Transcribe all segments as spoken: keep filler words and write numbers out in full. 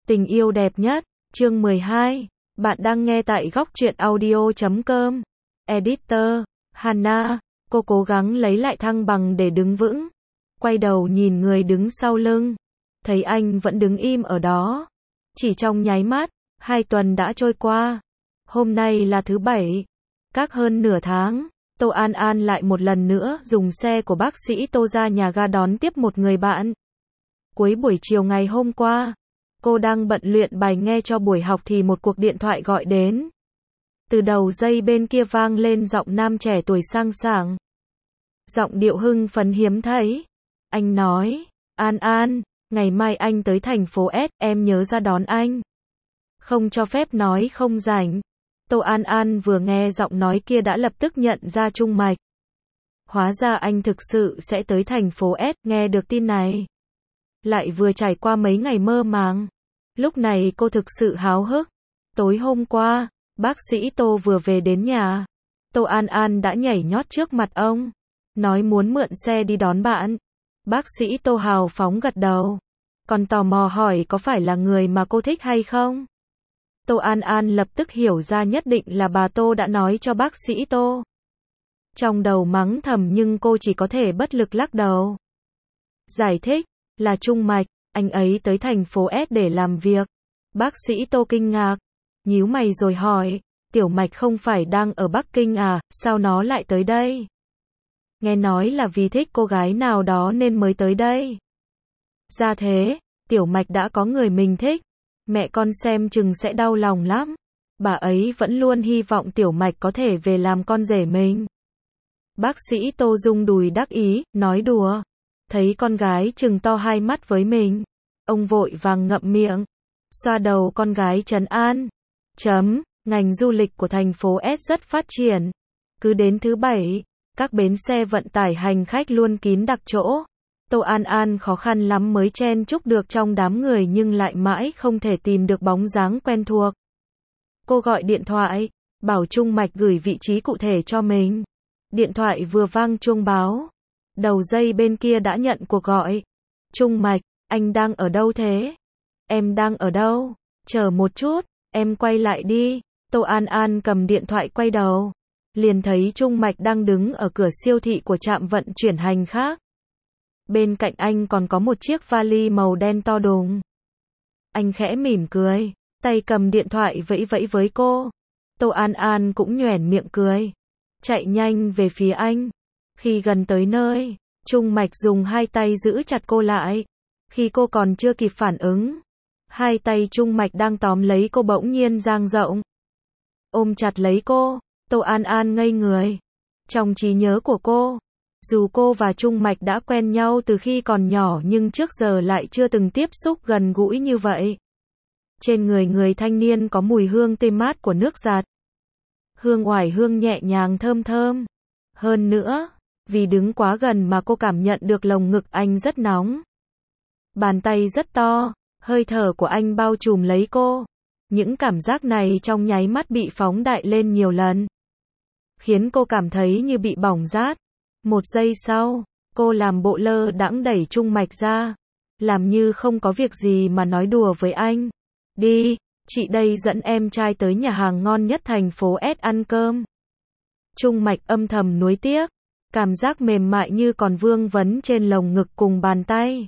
Tình yêu đẹp nhất, chương mười hai. Bạn đang nghe tại góc truyện audio chấm com. Editor, Hana, cô cố gắng lấy lại thăng bằng để đứng vững. Quay đầu nhìn người đứng sau lưng. Thấy anh vẫn đứng im ở đó. Chỉ trong nháy mắt, hai tuần đã trôi qua. Hôm nay là thứ bảy. Cách hơn nửa tháng, Tô An An lại một lần nữa dùng xe của bác sĩ Tô ra nhà ga đón tiếp một người bạn. Cuối buổi chiều ngày hôm qua, cô đang bận luyện bài nghe cho buổi học thì một cuộc điện thoại gọi đến. Từ đầu dây bên kia vang lên giọng nam trẻ tuổi sang sảng. Giọng điệu hưng phấn hiếm thấy. Anh nói, An An, ngày mai anh tới thành phố S, em nhớ ra đón anh. Không cho phép nói không rảnh. Tô An An vừa nghe giọng nói kia đã lập tức nhận ra Trung Mạch. Hóa ra anh thực sự sẽ tới thành phố S, nghe được tin này. Lại vừa trải qua mấy ngày mơ màng. Lúc này cô thực sự háo hức. Tối hôm qua, bác sĩ Tô vừa về đến nhà. Tô An An đã nhảy nhót trước mặt ông. Nói muốn mượn xe đi đón bạn. Bác sĩ Tô hào phóng gật đầu. Còn tò mò hỏi có phải là người mà cô thích hay không? Tô An An lập tức hiểu ra nhất định là bà Tô đã nói cho bác sĩ Tô. Trong đầu mắng thầm nhưng cô chỉ có thể bất lực lắc đầu. Giải thích, là Trung Mạch, anh ấy tới thành phố S để làm việc. Bác sĩ Tô kinh ngạc, nhíu mày rồi hỏi, Tiểu Mạch không phải đang ở Bắc Kinh à, sao nó lại tới đây? Nghe nói là vì thích cô gái nào đó nên mới tới đây. Ra thế, Tiểu Mạch đã có người mình thích. Mẹ con xem chừng sẽ đau lòng lắm. Bà ấy vẫn luôn hy vọng Tiểu Mạch có thể về làm con rể mình. Bác sĩ Tô rung đùi đắc ý, nói đùa. Thấy con gái trừng to hai mắt với mình. Ông vội vàng ngậm miệng. Xoa đầu con gái trấn an. Chấm, ngành du lịch của thành phố S rất phát triển. Cứ đến thứ bảy, các bến xe vận tải hành khách luôn kín đặc chỗ. Tô An An khó khăn lắm mới chen chúc được trong đám người nhưng lại mãi không thể tìm được bóng dáng quen thuộc. Cô gọi điện thoại, bảo Trung Mạch gửi vị trí cụ thể cho mình. Điện thoại vừa vang chuông báo. Đầu dây bên kia đã nhận cuộc gọi. Trung Mạch, anh đang ở đâu thế? Em đang ở đâu? Chờ một chút, em quay lại đi. Tô An An cầm điện thoại quay đầu. Liền thấy Trung Mạch đang đứng ở cửa siêu thị của trạm vận chuyển hành khác. Bên cạnh anh còn có một chiếc vali màu đen to đùng. Anh khẽ mỉm cười, tay cầm điện thoại vẫy vẫy với cô. Tô An An cũng nhoẻn miệng cười. Chạy nhanh về phía anh. Khi gần tới nơi, Trung Mạch dùng hai tay giữ chặt cô lại. Khi cô còn chưa kịp phản ứng, hai tay Trung Mạch đang tóm lấy cô bỗng nhiên dang rộng. Ôm chặt lấy cô, Tô An An ngây người. Trong trí nhớ của cô, dù cô và Trung Mạch đã quen nhau từ khi còn nhỏ nhưng trước giờ lại chưa từng tiếp xúc gần gũi như vậy. Trên người người thanh niên có mùi hương tê mát của nước giặt. Hương oải hương nhẹ nhàng thơm thơm. Hơn nữa, vì đứng quá gần mà cô cảm nhận được lồng ngực anh rất nóng. Bàn tay rất to, hơi thở của anh bao trùm lấy cô. Những cảm giác này trong nháy mắt bị phóng đại lên nhiều lần. Khiến cô cảm thấy như bị bỏng rát. Một giây sau, cô làm bộ lơ đãng đẩy Trung Mạch ra. Làm như không có việc gì mà nói đùa với anh. Đi, chị đây dẫn em trai tới nhà hàng ngon nhất thành phố S ăn cơm. Trung Mạch âm thầm nuối tiếc. Cảm giác mềm mại như còn vương vấn trên lồng ngực cùng bàn tay.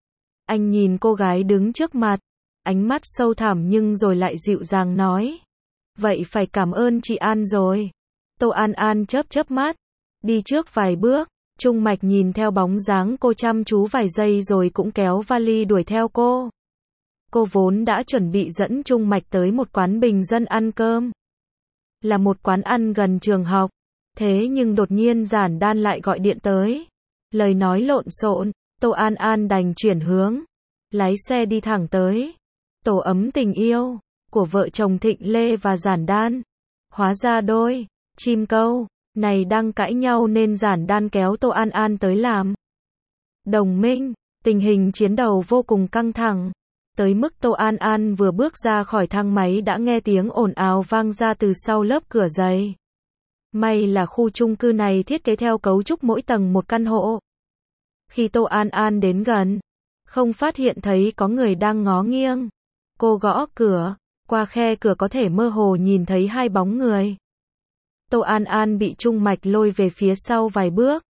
Anh nhìn cô gái đứng trước mặt. Ánh mắt sâu thẳm nhưng rồi lại dịu dàng nói. Vậy phải cảm ơn chị An rồi. Tô An An chớp chớp mắt. Đi trước vài bước. Trung Mạch nhìn theo bóng dáng cô chăm chú vài giây rồi cũng kéo vali đuổi theo cô. Cô vốn đã chuẩn bị dẫn Trung Mạch tới một quán bình dân ăn cơm. Là một quán ăn gần trường học. Thế nhưng đột nhiên Giản Đan lại gọi điện tới. Lời nói lộn xộn, Tô An An đành chuyển hướng. Lái xe đi thẳng tới tổ ấm tình yêu của vợ chồng Thịnh Lê và Giản Đan. Hóa ra đôi chim câu này đang cãi nhau nên Giản Đan kéo Tô An An tới làm đồng minh. Tình hình chiến đấu vô cùng căng thẳng. Tới mức Tô An An vừa bước ra khỏi thang máy đã nghe tiếng ồn ào vang ra từ sau lớp cửa dày. May là khu chung cư này thiết kế theo cấu trúc mỗi tầng một căn hộ. Khi Tô An An đến gần, không phát hiện thấy có người đang ngó nghiêng. Cô gõ cửa, qua khe cửa có thể mơ hồ nhìn thấy hai bóng người. Tô An An bị Trung Mạch lôi về phía sau vài bước.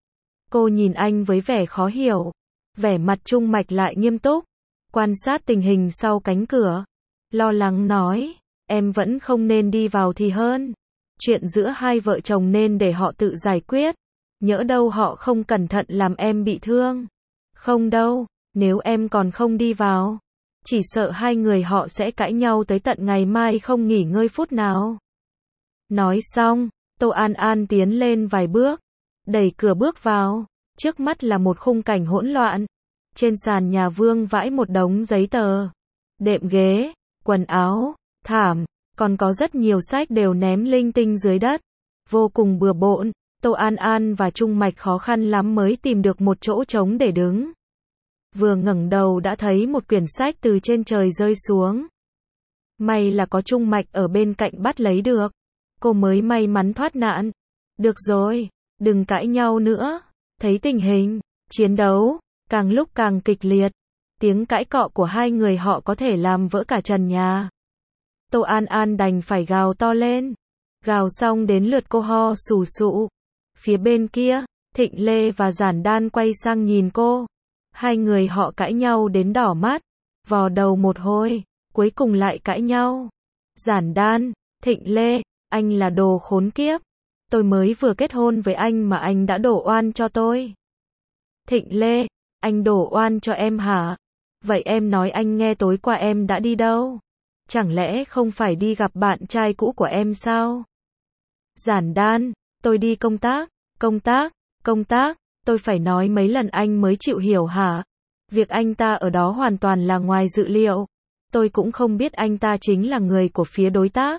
Cô nhìn anh với vẻ khó hiểu. Vẻ mặt Trung Mạch lại nghiêm túc, quan sát tình hình sau cánh cửa. Lo lắng nói, em vẫn không nên đi vào thì hơn. Chuyện giữa hai vợ chồng nên để họ tự giải quyết. Nhỡ đâu họ không cẩn thận làm em bị thương. Không đâu, nếu em còn không đi vào, chỉ sợ hai người họ sẽ cãi nhau tới tận ngày mai không nghỉ ngơi phút nào. Nói xong, Tô An An tiến lên vài bước, đẩy cửa bước vào. Trước mắt là một khung cảnh hỗn loạn. Trên sàn nhà vương vãi một đống giấy tờ, đệm ghế, quần áo, thảm, còn có rất nhiều sách đều ném linh tinh dưới đất. Vô cùng bừa bộn, Tô An An và Trung Mạch khó khăn lắm mới tìm được một chỗ trống để đứng. Vừa ngẩng đầu đã thấy một quyển sách từ trên trời rơi xuống. May là có Trung Mạch ở bên cạnh bắt lấy được. Cô mới may mắn thoát nạn. Được rồi, đừng cãi nhau nữa. Thấy tình hình chiến đấu càng lúc càng kịch liệt, tiếng cãi cọ của hai người họ có thể làm vỡ cả trần nhà. Tô An An đành phải gào to lên. Gào xong đến lượt cô ho sù sụ. Phía bên kia, Thịnh Lê và Giản Đan quay sang nhìn cô. Hai người họ cãi nhau đến đỏ mắt, vò đầu một hồi, cuối cùng lại cãi nhau. Giản Đan, Thịnh Lê, anh là đồ khốn kiếp. Tôi mới vừa kết hôn với anh mà anh đã đổ oan cho tôi. Thịnh Lê, anh đổ oan cho em hả? Vậy em nói anh nghe tối qua em đã đi đâu? Chẳng lẽ không phải đi gặp bạn trai cũ của em sao? Giản Đan, tôi đi công tác, công tác, công tác, tôi phải nói mấy lần anh mới chịu hiểu hả? Việc anh ta ở đó hoàn toàn là ngoài dự liệu. Tôi cũng không biết anh ta chính là người của phía đối tác.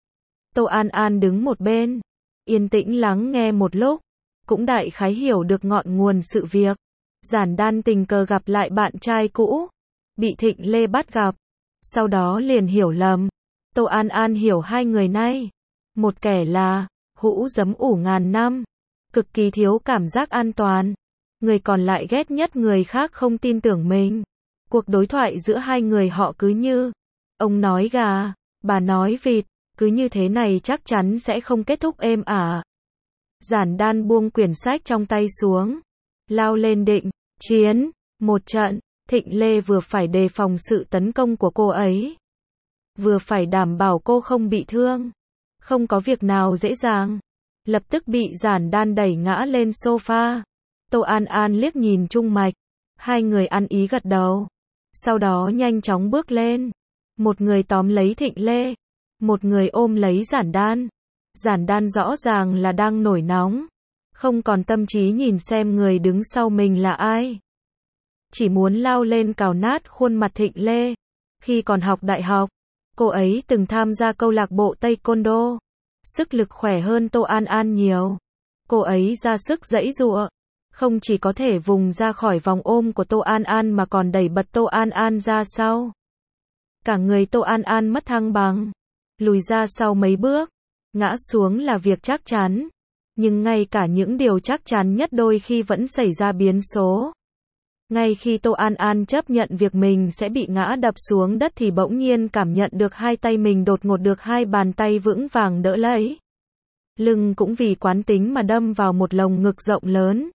Tô An An đứng một bên, yên tĩnh lắng nghe một lúc, cũng đại khái hiểu được ngọn nguồn sự việc. Giản Đan tình cờ gặp lại bạn trai cũ, bị Thịnh Lê bắt gặp, sau đó liền hiểu lầm. Tô An An hiểu hai người này, một kẻ là hũ giấm ủ ngàn năm, cực kỳ thiếu cảm giác an toàn, người còn lại ghét nhất người khác không tin tưởng mình. Cuộc đối thoại giữa hai người họ cứ như ông nói gà, bà nói vịt, cứ như thế này chắc chắn sẽ không kết thúc êm ả. Giản Đan buông quyển sách trong tay xuống, lao lên định chiến một trận. Thịnh Lê vừa phải đề phòng sự tấn công của cô ấy, vừa phải đảm bảo cô không bị thương. Không có việc nào dễ dàng. Lập tức bị Giản Đan đẩy ngã lên sofa. Tô An An liếc nhìn Trung Mạch, hai người ăn ý gật đầu, sau đó nhanh chóng bước lên. Một người tóm lấy Thịnh Lê, một người ôm lấy Giản Đan. Giản Đan rõ ràng là đang nổi nóng, không còn tâm trí nhìn xem người đứng sau mình là ai, chỉ muốn lao lên cào nát khuôn mặt Thịnh Lê. Khi còn học đại học, cô ấy từng tham gia câu lạc bộ Taekwondo, sức lực khỏe hơn Tô An An nhiều. Cô ấy ra sức giãy giụa, không chỉ có thể vùng ra khỏi vòng ôm của Tô An An mà còn đẩy bật Tô An An ra sau. Cả người Tô An An mất thăng bằng, lùi ra sau mấy bước, ngã xuống là việc chắc chắn. Nhưng ngay cả những điều chắc chắn nhất đôi khi vẫn xảy ra biến số. Ngay khi Tô An An chấp nhận việc mình sẽ bị ngã đập xuống đất thì bỗng nhiên cảm nhận được hai tay mình đột ngột được hai bàn tay vững vàng đỡ lấy. Lưng cũng vì quán tính mà đâm vào một lồng ngực rộng lớn.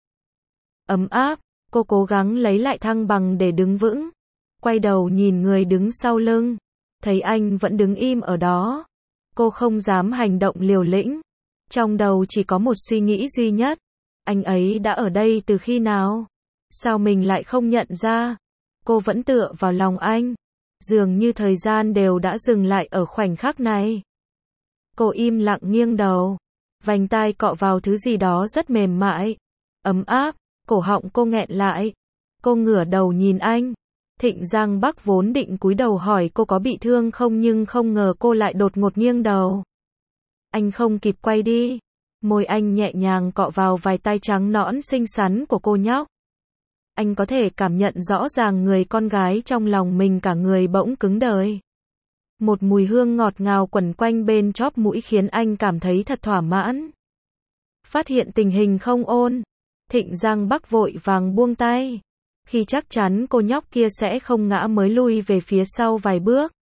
Ấm áp, cô cố gắng lấy lại thăng bằng để đứng vững. Quay đầu nhìn người đứng sau lưng, thấy anh vẫn đứng im ở đó. Cô không dám hành động liều lĩnh. Trong đầu chỉ có một suy nghĩ duy nhất. Anh ấy đã ở đây từ khi nào? Sao mình lại không nhận ra? Cô vẫn tựa vào lòng anh. Dường như thời gian đều đã dừng lại ở khoảnh khắc này. Cô im lặng nghiêng đầu. Vành tai cọ vào thứ gì đó rất mềm mại, ấm áp, cổ họng cô nghẹn lại. Cô ngửa đầu nhìn anh. Thịnh Giang Bắc vốn định cúi đầu hỏi cô có bị thương không nhưng không ngờ cô lại đột ngột nghiêng đầu. Anh không kịp quay đi. Môi anh nhẹ nhàng cọ vào vài tay trắng nõn xinh xắn của cô nhóc. Anh có thể cảm nhận rõ ràng người con gái trong lòng mình cả người bỗng cứng đờ. Một mùi hương ngọt ngào quẩn quanh bên chóp mũi khiến anh cảm thấy thật thỏa mãn. Phát hiện tình hình không ổn, Thịnh Giang Bắc vội vàng buông tay. khi chắc chắn cô nhóc kia sẽ không ngã mới lui về phía sau vài bước.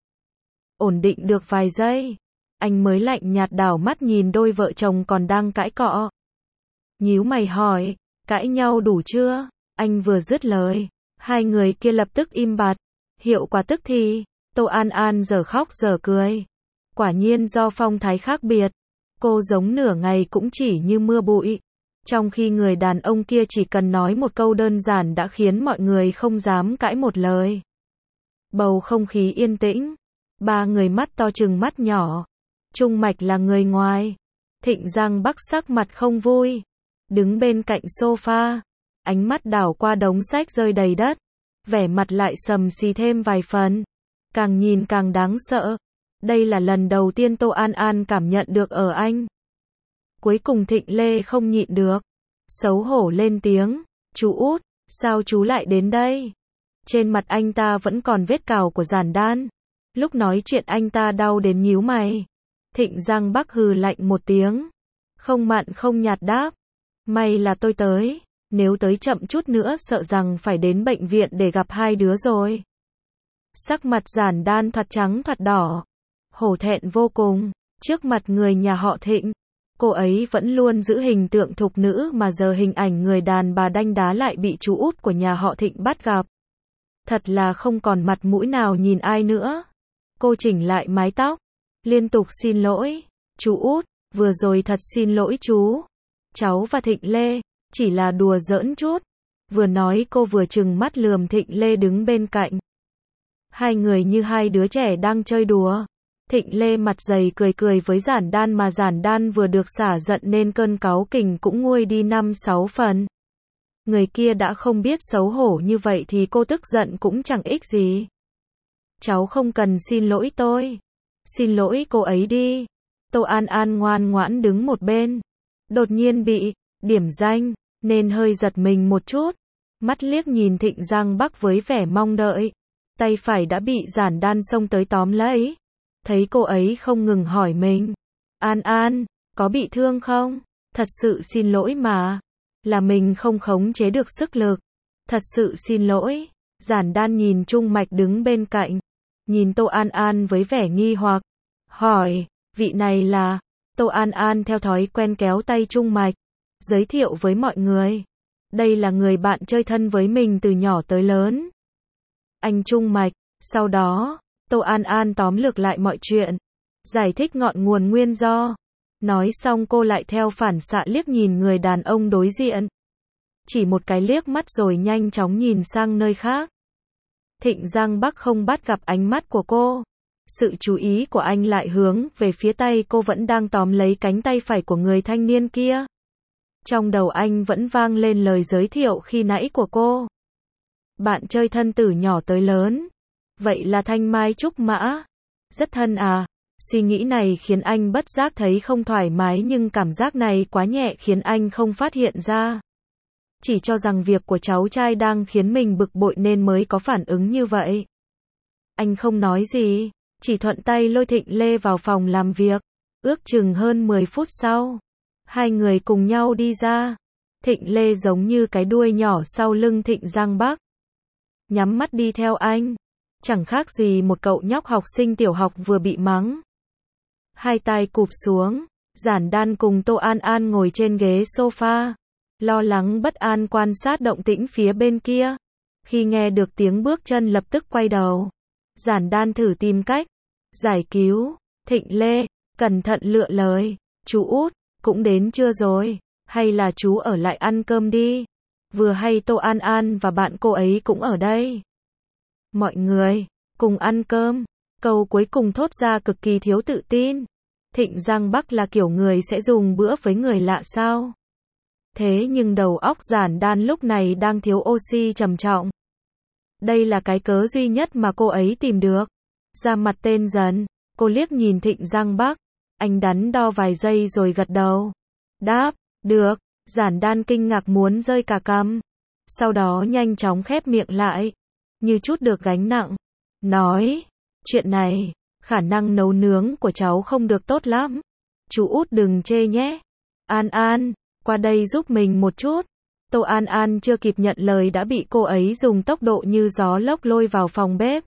Ổn định được vài giây, anh mới lạnh nhạt đảo mắt nhìn đôi vợ chồng còn đang cãi cọ. Nhíu mày hỏi, cãi nhau đủ chưa? Anh vừa dứt lời, hai người kia lập tức im bặt. Hiệu quả tức thì, Tô An An giờ khóc giờ cười. Quả nhiên do phong thái khác biệt, cô giống nửa ngày cũng chỉ như mưa bụi. Trong khi người đàn ông kia chỉ cần nói một câu đơn giản đã khiến mọi người không dám cãi một lời. Bầu không khí yên tĩnh, ba người mắt to trừng mắt nhỏ. Trung Mạch là người ngoài. Thịnh Giang Bắc sắc mặt không vui, đứng bên cạnh sofa, ánh mắt đảo qua đống sách rơi đầy đất, vẻ mặt lại sầm xì thêm vài phần, càng nhìn càng đáng sợ. Đây là lần đầu tiên Tô An An cảm nhận được ở anh. Cuối cùng Thịnh Lê không nhịn được, xấu hổ lên tiếng, chú út, sao chú lại đến đây? Trên mặt anh ta vẫn còn vết cào của giản đan. Lúc nói chuyện anh ta đau đến nhíu mày. Thịnh Giang Bắc hừ lạnh một tiếng, không mặn không nhạt đáp, may là tôi tới, nếu tới chậm chút nữa sợ rằng phải đến bệnh viện để gặp hai đứa rồi. Sắc mặt giản đan thoạt trắng thoạt đỏ, hổ thẹn vô cùng, trước mặt người nhà họ Thịnh, cô ấy vẫn luôn giữ hình tượng thục nữ mà giờ hình ảnh người đàn bà đanh đá lại bị chú út của nhà họ Thịnh bắt gặp. Thật là không còn mặt mũi nào nhìn ai nữa. Cô chỉnh lại mái tóc, liên tục xin lỗi, chú út, vừa rồi thật xin lỗi chú. Cháu và Thịnh Lê, chỉ là đùa giỡn chút. Vừa nói cô vừa trừng mắt lườm Thịnh Lê đứng bên cạnh. Hai người như hai đứa trẻ đang chơi đùa. Thịnh Lê mặt dày cười cười với giản đan mà giản đan vừa được xả giận nên cơn cáu kỉnh cũng nguôi đi năm sáu phần. Người kia đã không biết xấu hổ như vậy thì cô tức giận cũng chẳng ích gì. Cháu không cần xin lỗi tôi. Xin lỗi cô ấy đi. Tô An An ngoan ngoãn đứng một bên. Đột nhiên bị điểm danh, nên hơi giật mình một chút. Mắt liếc nhìn Thịnh Giang Bắc với vẻ mong đợi. Tay phải đã bị giản đan xông tới tóm lấy. Thấy cô ấy không ngừng hỏi mình. An An, có bị thương không? Thật sự xin lỗi mà. Là mình không khống chế được sức lực. Thật sự xin lỗi. Giản đan nhìn Trung Mạch đứng bên cạnh. Nhìn Tô An An với vẻ nghi hoặc. Hỏi, vị này là... Tô An An theo thói quen kéo tay Trung Mạch. Giới thiệu với mọi người. Đây là người bạn chơi thân với mình từ nhỏ tới lớn. Anh Trung Mạch. Sau đó, Tô An An tóm lược lại mọi chuyện. Giải thích ngọn nguồn nguyên do. Nói xong cô lại theo phản xạ liếc nhìn người đàn ông đối diện. Chỉ một cái liếc mắt rồi nhanh chóng nhìn sang nơi khác. Thịnh Giang Bắc không bắt gặp ánh mắt của cô. Sự chú ý của anh lại hướng về phía tay cô vẫn đang tóm lấy cánh tay phải của người thanh niên kia. Trong đầu anh vẫn vang lên lời giới thiệu khi nãy của cô. Bạn chơi thân từ nhỏ tới lớn. Vậy là Thanh Mai Trúc Mã. Rất thân à. Suy nghĩ này khiến anh bất giác thấy không thoải mái nhưng cảm giác này quá nhẹ khiến anh không phát hiện ra. Chỉ cho rằng việc của cháu trai đang khiến mình bực bội nên mới có phản ứng như vậy. Anh không nói gì, chỉ thuận tay lôi Thịnh Lê vào phòng làm việc. Ước chừng hơn mười phút sau, hai người cùng nhau đi ra. Thịnh Lê giống như cái đuôi nhỏ sau lưng Thịnh Giang Bắc. Nhắm mắt đi theo anh. Chẳng khác gì một cậu nhóc học sinh tiểu học vừa bị mắng. Hai tay cụp xuống, giản đan cùng Tô An An ngồi trên ghế sofa. Lo lắng bất an quan sát động tĩnh phía bên kia. Khi nghe được tiếng bước chân lập tức quay đầu. Giản đan thử tìm cách giải cứu. Thịnh Lê, cẩn thận lựa lời. Chú út, cũng đến chưa rồi? Hay là chú ở lại ăn cơm đi? Vừa hay Tô An An và bạn cô ấy cũng ở đây. Mọi người, cùng ăn cơm. Câu cuối cùng thốt ra cực kỳ thiếu tự tin. Thịnh Giang Bắc là kiểu người sẽ dùng bữa với người lạ sao? Thế nhưng đầu óc giản đan lúc này đang thiếu oxy trầm trọng. Đây là cái cớ duy nhất mà cô ấy tìm được. Ra mặt tên dần, cô liếc nhìn Thịnh Giang Bắc. Anh đắn đo vài giây rồi gật đầu. Đáp, được, giản đan kinh ngạc muốn rơi cả cằm. Sau đó nhanh chóng khép miệng lại, như chút được gánh nặng. Nói, chuyện này, khả năng nấu nướng của cháu không được tốt lắm. Chú út đừng chê nhé. An An, qua đây giúp mình một chút. Tô An An chưa kịp nhận lời đã bị cô ấy dùng tốc độ như gió lốc lôi vào phòng bếp.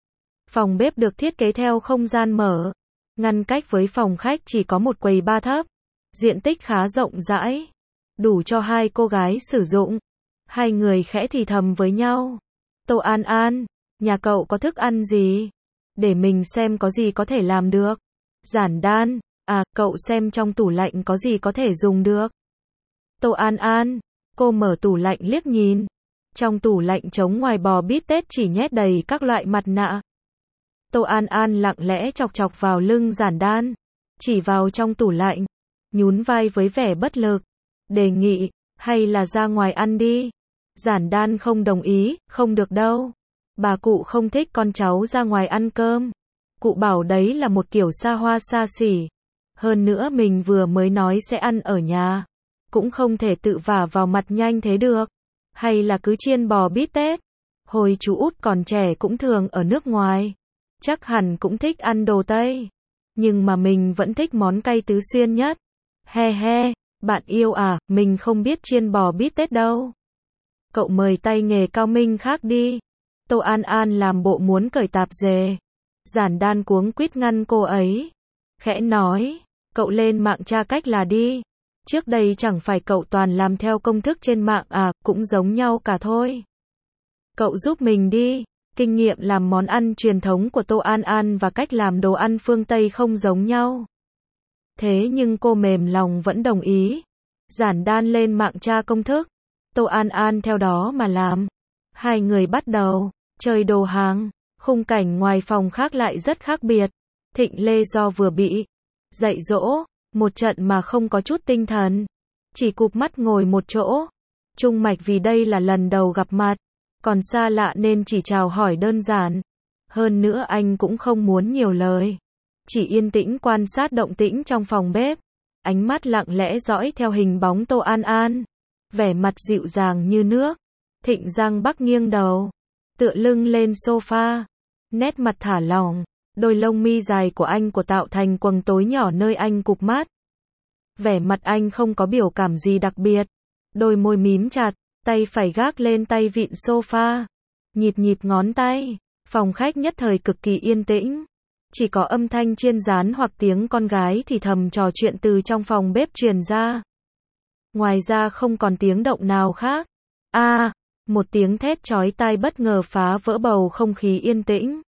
Phòng bếp được thiết kế theo không gian mở, ngăn cách với phòng khách chỉ có một quầy ba thấp, diện tích khá rộng rãi, đủ cho hai cô gái sử dụng. Hai người khẽ thì thầm với nhau. Tô An An, nhà cậu có thức ăn gì? Để mình xem có gì có thể làm được. Giản Đan, à, cậu xem trong tủ lạnh có gì có thể dùng được. Tô An An, cô mở tủ lạnh liếc nhìn. Trong tủ lạnh trống ngoài bò bít tết chỉ nhét đầy các loại mặt nạ. Tô An An lặng lẽ chọc chọc vào lưng Giản Đan, chỉ vào trong tủ lạnh, nhún vai với vẻ bất lực, đề nghị, hay là ra ngoài ăn đi. Giản Đan không đồng ý, không được đâu. Bà cụ không thích con cháu ra ngoài ăn cơm. Cụ bảo đấy là một kiểu xa hoa xa xỉ. Hơn nữa mình vừa mới nói sẽ ăn ở nhà, cũng không thể tự vả vào mặt nhanh thế được. Hay là cứ chiên bò bít tết. Hồi chú út còn trẻ cũng thường ở nước ngoài, chắc hẳn cũng thích ăn đồ Tây. Nhưng mà mình vẫn thích món cay Tứ Xuyên nhất. He he, bạn yêu à, mình không biết chiên bò bít tết đâu. Cậu mời tay nghề cao minh khác đi. Tô An An làm bộ muốn cởi tạp dề. Giản Đan cuống quýt ngăn cô ấy. Khẽ nói, cậu lên mạng tra cách là đi. Trước đây chẳng phải cậu toàn làm theo công thức trên mạng à, cũng giống nhau cả thôi. Cậu giúp mình đi. Kinh nghiệm làm món ăn truyền thống của Tô An An và cách làm đồ ăn phương Tây không giống nhau. Thế nhưng cô mềm lòng vẫn đồng ý. Giản Đan lên mạng tra công thức. Tô An An theo đó mà làm. Hai người bắt đầu chơi đồ hàng. Khung cảnh ngoài phòng khác lại rất khác biệt. Thịnh Lê do vừa bị dạy dỗ một trận mà không có chút tinh thần, chỉ cụp mắt ngồi một chỗ. Trung Mạch vì đây là lần đầu gặp mặt, còn xa lạ nên chỉ chào hỏi đơn giản. Hơn nữa anh cũng không muốn nhiều lời, chỉ yên tĩnh quan sát động tĩnh trong phòng bếp. Ánh mắt lặng lẽ dõi theo hình bóng Tô An An, vẻ mặt dịu dàng như nước. Thịnh Giang Bắc nghiêng đầu, tựa lưng lên sofa, nét mặt thả lỏng. Đôi lông mi dài của anh của tạo thành quầng tối nhỏ nơi anh cụp mắt. Vẻ mặt anh không có biểu cảm gì đặc biệt. Đôi môi mím chặt, tay phải gác lên tay vịn sofa. Nhịp nhịp ngón tay. Phòng khách nhất thời cực kỳ yên tĩnh. Chỉ có âm thanh chiên rán hoặc tiếng con gái thì thầm trò chuyện từ trong phòng bếp truyền ra. Ngoài ra không còn tiếng động nào khác. A, à, một tiếng thét chói tai bất ngờ phá vỡ bầu không khí yên tĩnh.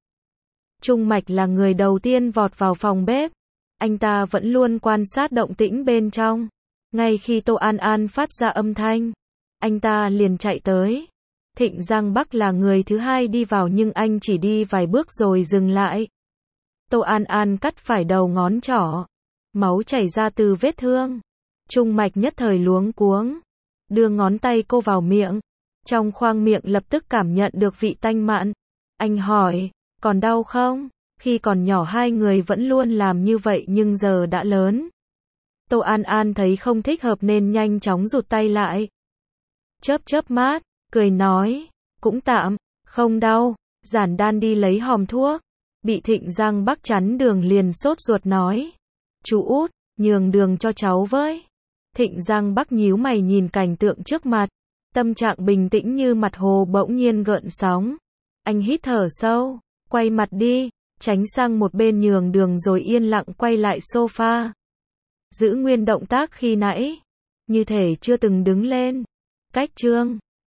Trung Mạch là người đầu tiên vọt vào phòng bếp. Anh ta vẫn luôn quan sát động tĩnh bên trong. Ngay khi Tô An An phát ra âm thanh, anh ta liền chạy tới. Thịnh Giang Bắc là người thứ hai đi vào nhưng anh chỉ đi vài bước rồi dừng lại. Tô An An cắt phải đầu ngón trỏ. Máu chảy ra từ vết thương. Trung Mạch nhất thời luống cuống. Đưa ngón tay cô vào miệng. Trong khoang miệng lập tức cảm nhận được vị tanh mặn. Anh hỏi, còn đau không? Khi còn nhỏ hai người vẫn luôn làm như vậy nhưng giờ đã lớn. Tô An An thấy không thích hợp nên nhanh chóng rụt tay lại. Chớp chớp mắt, cười nói, cũng tạm, không đau. Giản Đan đi lấy hòm thuốc. Bị Thịnh Giang Bắc chắn đường liền sốt ruột nói, chú út, nhường đường cho cháu với. Thịnh Giang Bắc nhíu mày nhìn cảnh tượng trước mặt. Tâm trạng bình tĩnh như mặt hồ bỗng nhiên gợn sóng. Anh hít thở sâu, quay mặt đi, tránh sang một bên nhường đường rồi yên lặng quay lại sofa. Giữ nguyên động tác khi nãy, như thể chưa từng đứng lên. Cách chương